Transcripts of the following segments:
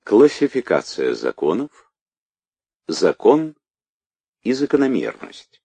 Классификация законов, закон и закономерность.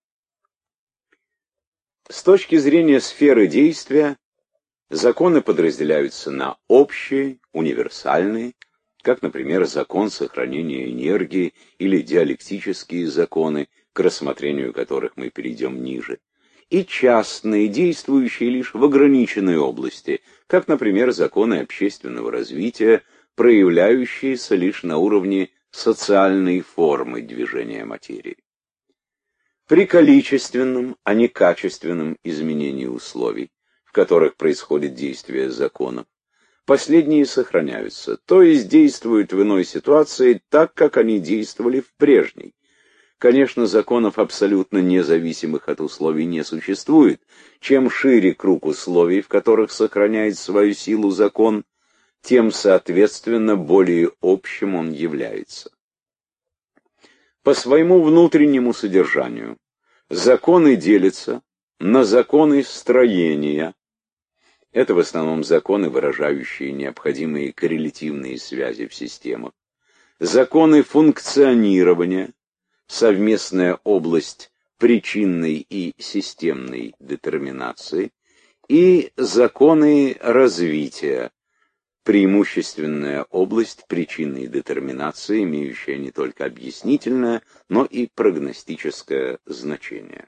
С точки зрения сферы действия, законы подразделяются на общие, универсальные, как, например, закон сохранения энергии или диалектические законы, к рассмотрению которых мы перейдем ниже, и частные, действующие лишь в ограниченной области, как, например, законы общественного развития, проявляющиеся лишь на уровне социальной формы движения материи. При количественном, а не качественном изменении условий, в которых происходит действие законов, последние сохраняются, то есть действуют в иной ситуации так, как они действовали в прежней. Конечно, законов абсолютно независимых от условий не существует. Чем шире круг условий, в которых сохраняет свою силу закон, тем, соответственно, более общим он является. По своему внутреннему содержанию законы делятся на законы строения. Это в основном законы, выражающие необходимые коррелятивные связи в системах. Законы функционирования, совместная область причинной и системной детерминации, и законы развития, преимущественная область причинной детерминации, имеющая не только объяснительное, но и прогностическое значение.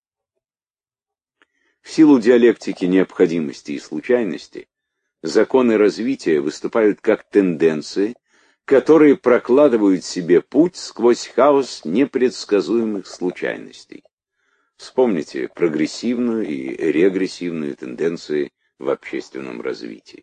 В силу диалектики необходимости и случайности, законы развития выступают как тенденции, которые прокладывают себе путь сквозь хаос непредсказуемых случайностей. Вспомните прогрессивную и регрессивную тенденции в общественном развитии.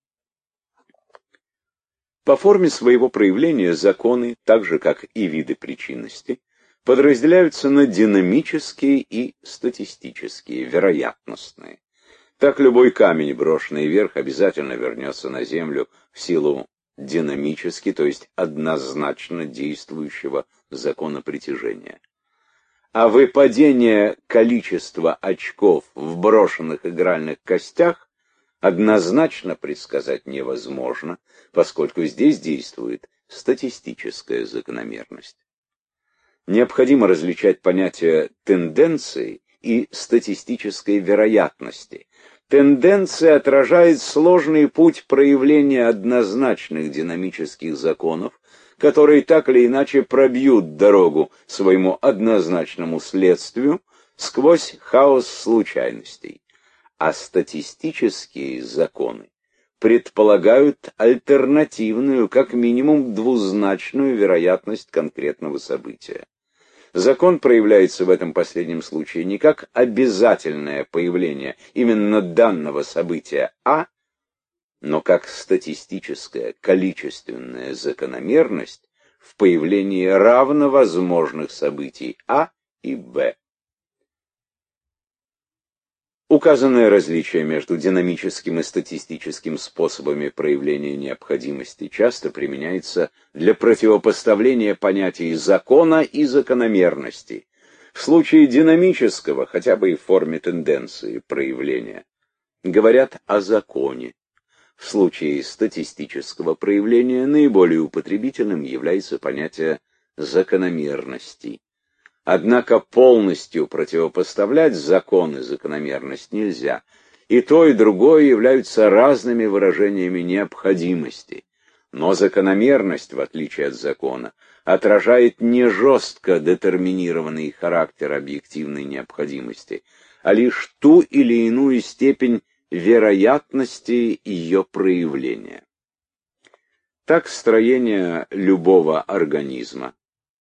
По форме своего проявления законы, так же как и виды причинности, подразделяются на динамические и статистические, вероятностные. Так любой камень, брошенный вверх, обязательно вернется на землю в силу динамически, то есть однозначно действующего закона притяжения. А выпадение количества очков в брошенных игральных костях однозначно предсказать невозможно, поскольку здесь действует статистическая закономерность. Необходимо различать понятия тенденции и статистической вероятности. Тенденция отражает сложный путь проявления однозначных динамических законов, которые так или иначе пробьют дорогу своему однозначному следствию сквозь хаос случайностей. А статистические законы предполагают альтернативную, как минимум двузначную вероятность конкретного события. Закон проявляется в этом последнем случае не как обязательное появление именно данного события А, но как статистическая количественная закономерность в появлении равновозможных событий А и Б. Указанное различие между динамическим и статистическим способами проявления необходимости часто применяется для противопоставления понятий закона и закономерности. В случае динамического, хотя бы и в форме тенденции проявления, говорят о законе. В случае статистического проявления наиболее употребительным является понятие закономерности. Однако полностью противопоставлять закон и закономерность нельзя. И то, и другое являются разными выражениями необходимости. Но закономерность, в отличие от закона, отражает не жестко детерминированный характер объективной необходимости, а лишь ту или иную степень вероятности ее проявления. Так строение любого организма,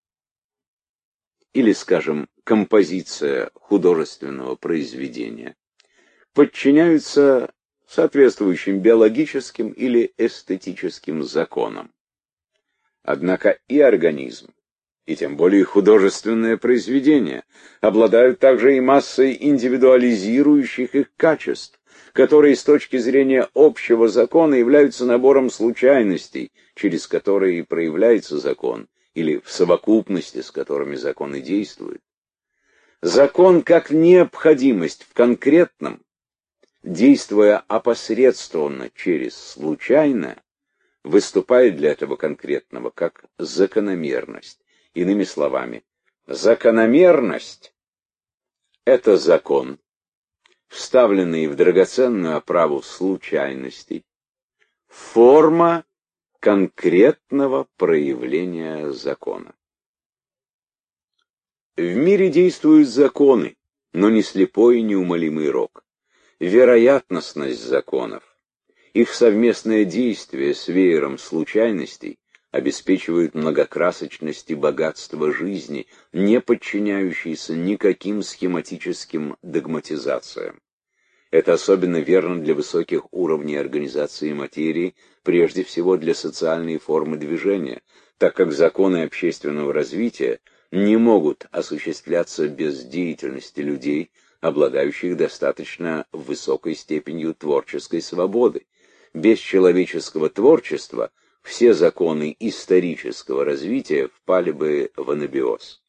или, скажем, композиция художественного произведения, подчиняются соответствующим биологическим или эстетическим законам. Однако и организм, и тем более художественное произведение, обладают также и массой индивидуализирующих их качеств, которые с точки зрения общего закона являются набором случайностей, через которые и проявляется закон, или в совокупности с которыми законы действуют. Закон как необходимость в конкретном, действуя опосредствованно через случайное, выступает для этого конкретного как закономерность. Иными словами, закономерность — это закон, вставленный в драгоценную оправу случайностей, форма конкретного проявления закона. В мире действуют законы, но не слепой и неумолимый рок. Вероятностность законов, их совместное действие с веером случайностей обеспечивают многокрасочность и богатство жизни, не подчиняющейся никаким схематическим догматизациям. Это особенно верно для высоких уровней организации материи, прежде всего для социальной формы движения, так как законы общественного развития не могут осуществляться без деятельности людей, обладающих достаточно высокой степенью творческой свободы. Без человеческого творчества все законы исторического развития впали бы в анабиоз.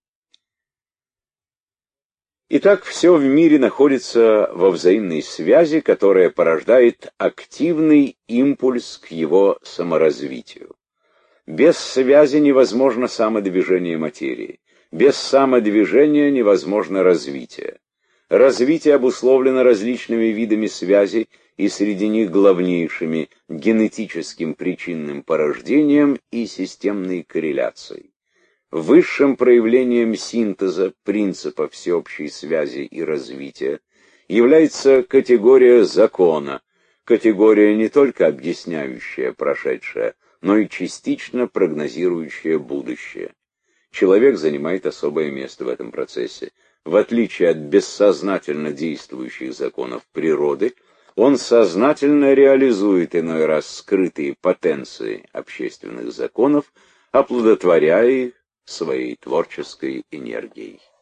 Итак, все в мире находится во взаимной связи, которая порождает активный импульс к его саморазвитию. Без связи невозможно самодвижение материи. Без самодвижения невозможно развитие. Развитие обусловлено различными видами связей, и среди них главнейшими генетическим причинным порождением и системной корреляцией. Высшим проявлением синтеза принципа всеобщей связи и развития является категория закона, категория не только объясняющая прошедшее, но и частично прогнозирующая будущее. Человек занимает особое место в этом процессе. В отличие от бессознательно действующих законов природы, он сознательно реализует иной раз скрытые потенции общественных законов, оплодотворяя их своей творческой энергией.